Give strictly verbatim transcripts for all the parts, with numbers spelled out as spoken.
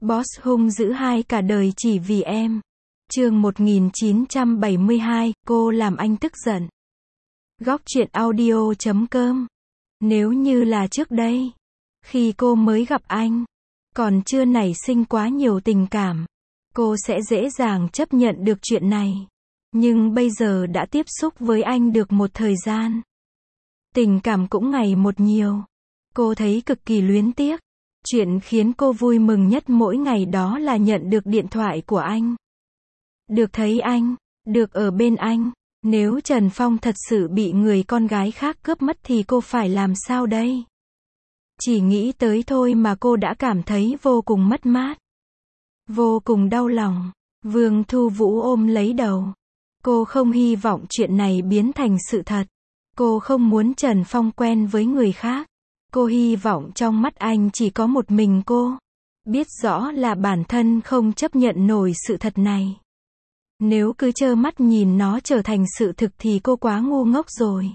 Boss hung dữ hai cả đời chỉ vì em. Chương một nghìn chín trăm bảy mươi hai, cô làm anh tức giận. Góc truyện audio chấm com. Nếu như là trước đây, khi cô mới gặp anh, còn chưa nảy sinh quá nhiều tình cảm, cô sẽ dễ dàng chấp nhận được chuyện này. Nhưng bây giờ đã tiếp xúc với anh được một thời gian, tình cảm cũng ngày một nhiều. Cô thấy cực kỳ luyến tiếc. Chuyện khiến cô vui mừng nhất mỗi ngày đó là nhận được điện thoại của anh. Được thấy anh, được ở bên anh. Nếu Trần Phong thật sự bị người con gái khác cướp mất thì cô phải làm sao đây? Chỉ nghĩ tới thôi mà cô đã cảm thấy vô cùng mất mát, vô cùng đau lòng. Vương Thu Vũ ôm lấy đầu. Cô không hy vọng chuyện này biến thành sự thật. Cô không muốn Trần Phong quen với người khác. Cô hy vọng trong mắt anh chỉ có một mình cô. Biết rõ là bản thân không chấp nhận nổi sự thật này. Nếu cứ trơ mắt nhìn nó trở thành sự thực thì cô quá ngu ngốc rồi.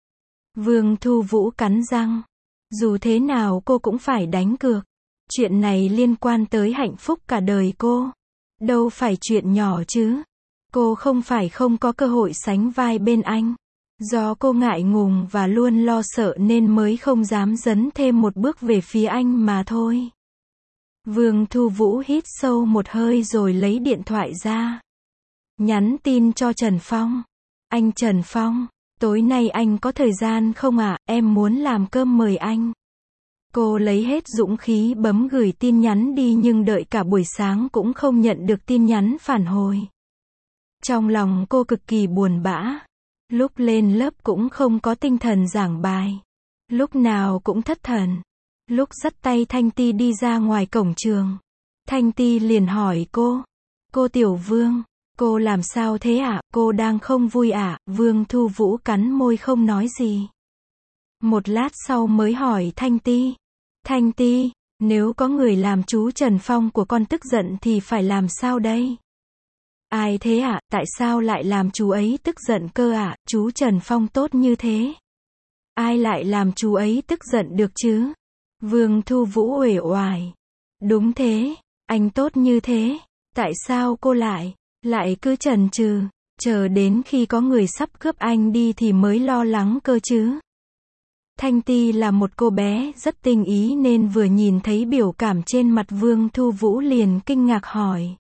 Vương Thu Vũ cắn răng. Dù thế nào cô cũng phải đánh cược. Chuyện này liên quan tới hạnh phúc cả đời cô. Đâu phải chuyện nhỏ chứ. Cô không phải không có cơ hội sánh vai bên anh. Do cô ngại ngùng và luôn lo sợ nên mới không dám dấn thêm một bước về phía anh mà thôi. Vương Thu Vũ hít sâu một hơi rồi lấy điện thoại ra. Nhắn tin cho Trần Phong. Anh Trần Phong, tối nay anh có thời gian không ạ? À? Em muốn làm cơm mời anh. Cô lấy hết dũng khí bấm gửi tin nhắn đi nhưng đợi cả buổi sáng cũng không nhận được tin nhắn phản hồi. Trong lòng cô cực kỳ buồn bã. Lúc lên lớp cũng không có tinh thần giảng bài. Lúc nào cũng thất thần. Lúc dắt tay Thanh Ti đi ra ngoài cổng trường, Thanh Ti liền hỏi cô. Cô Tiểu Vương, cô làm sao thế ạ? À? Cô đang không vui ạ? À? Vương Thu Vũ cắn môi không nói gì. Một lát sau mới hỏi Thanh Ti. Thanh Ti, nếu có người làm chú Trần Phong của con tức giận thì phải làm sao đây? Ai thế ạ? À? Tại sao lại làm chú ấy tức giận cơ ạ? À? Chú Trần Phong tốt như thế. Ai lại làm chú ấy tức giận được chứ? Vương Thu Vũ uể oải. Đúng thế, anh tốt như thế. Tại sao cô lại, lại cứ chần chừ, chờ đến khi có người sắp cướp anh đi thì mới lo lắng cơ chứ? Thanh Ti là một cô bé rất tinh ý nên vừa nhìn thấy biểu cảm trên mặt Vương Thu Vũ liền kinh ngạc hỏi.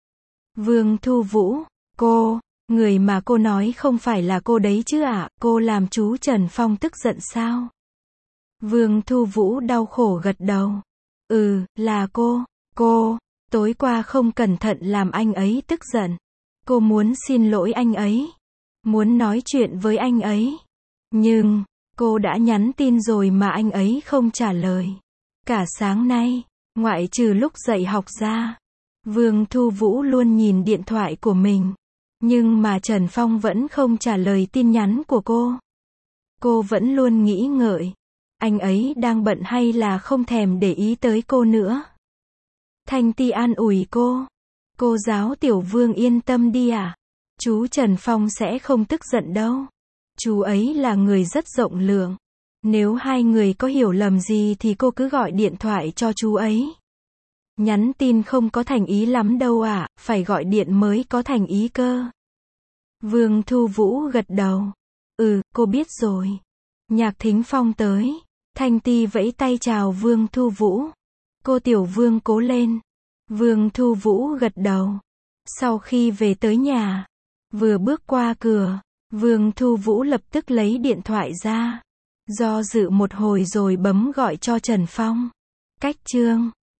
Vương Thu Vũ, cô, người mà cô nói không phải là cô đấy chứ ạ? À? Cô làm chú Trần Phong tức giận sao? Vương Thu Vũ đau khổ gật đầu. Ừ, là cô, cô, tối qua không cẩn thận làm anh ấy tức giận. Cô muốn xin lỗi anh ấy, muốn nói chuyện với anh ấy. Nhưng, cô đã nhắn tin rồi mà anh ấy không trả lời. Cả sáng nay, ngoại trừ lúc dậy học ra, Vương Thu Vũ luôn nhìn điện thoại của mình. Nhưng mà Trần Phong vẫn không trả lời tin nhắn của cô. Cô vẫn luôn nghĩ ngợi. Anh ấy đang bận hay là không thèm để ý tới cô nữa? Thanh Ti an ủi cô. Cô giáo Tiểu Vương yên tâm đi ạ. À? Chú Trần Phong sẽ không tức giận đâu. Chú ấy là người rất rộng lượng. Nếu hai người có hiểu lầm gì thì cô cứ gọi điện thoại cho chú ấy. Nhắn tin không có thành ý lắm đâu ạ, à, phải gọi điện mới có thành ý cơ. Vương Thu Vũ gật đầu. Ừ, cô biết rồi. Nhạc Thính Phong tới. Thanh Ti vẫy tay chào Vương Thu Vũ. Cô Tiểu Vương cố lên. Vương Thu Vũ gật đầu. Sau khi về tới nhà, vừa bước qua cửa, Vương Thu Vũ lập tức lấy điện thoại ra. Do dự một hồi rồi bấm gọi cho Trần Phong. Cách chương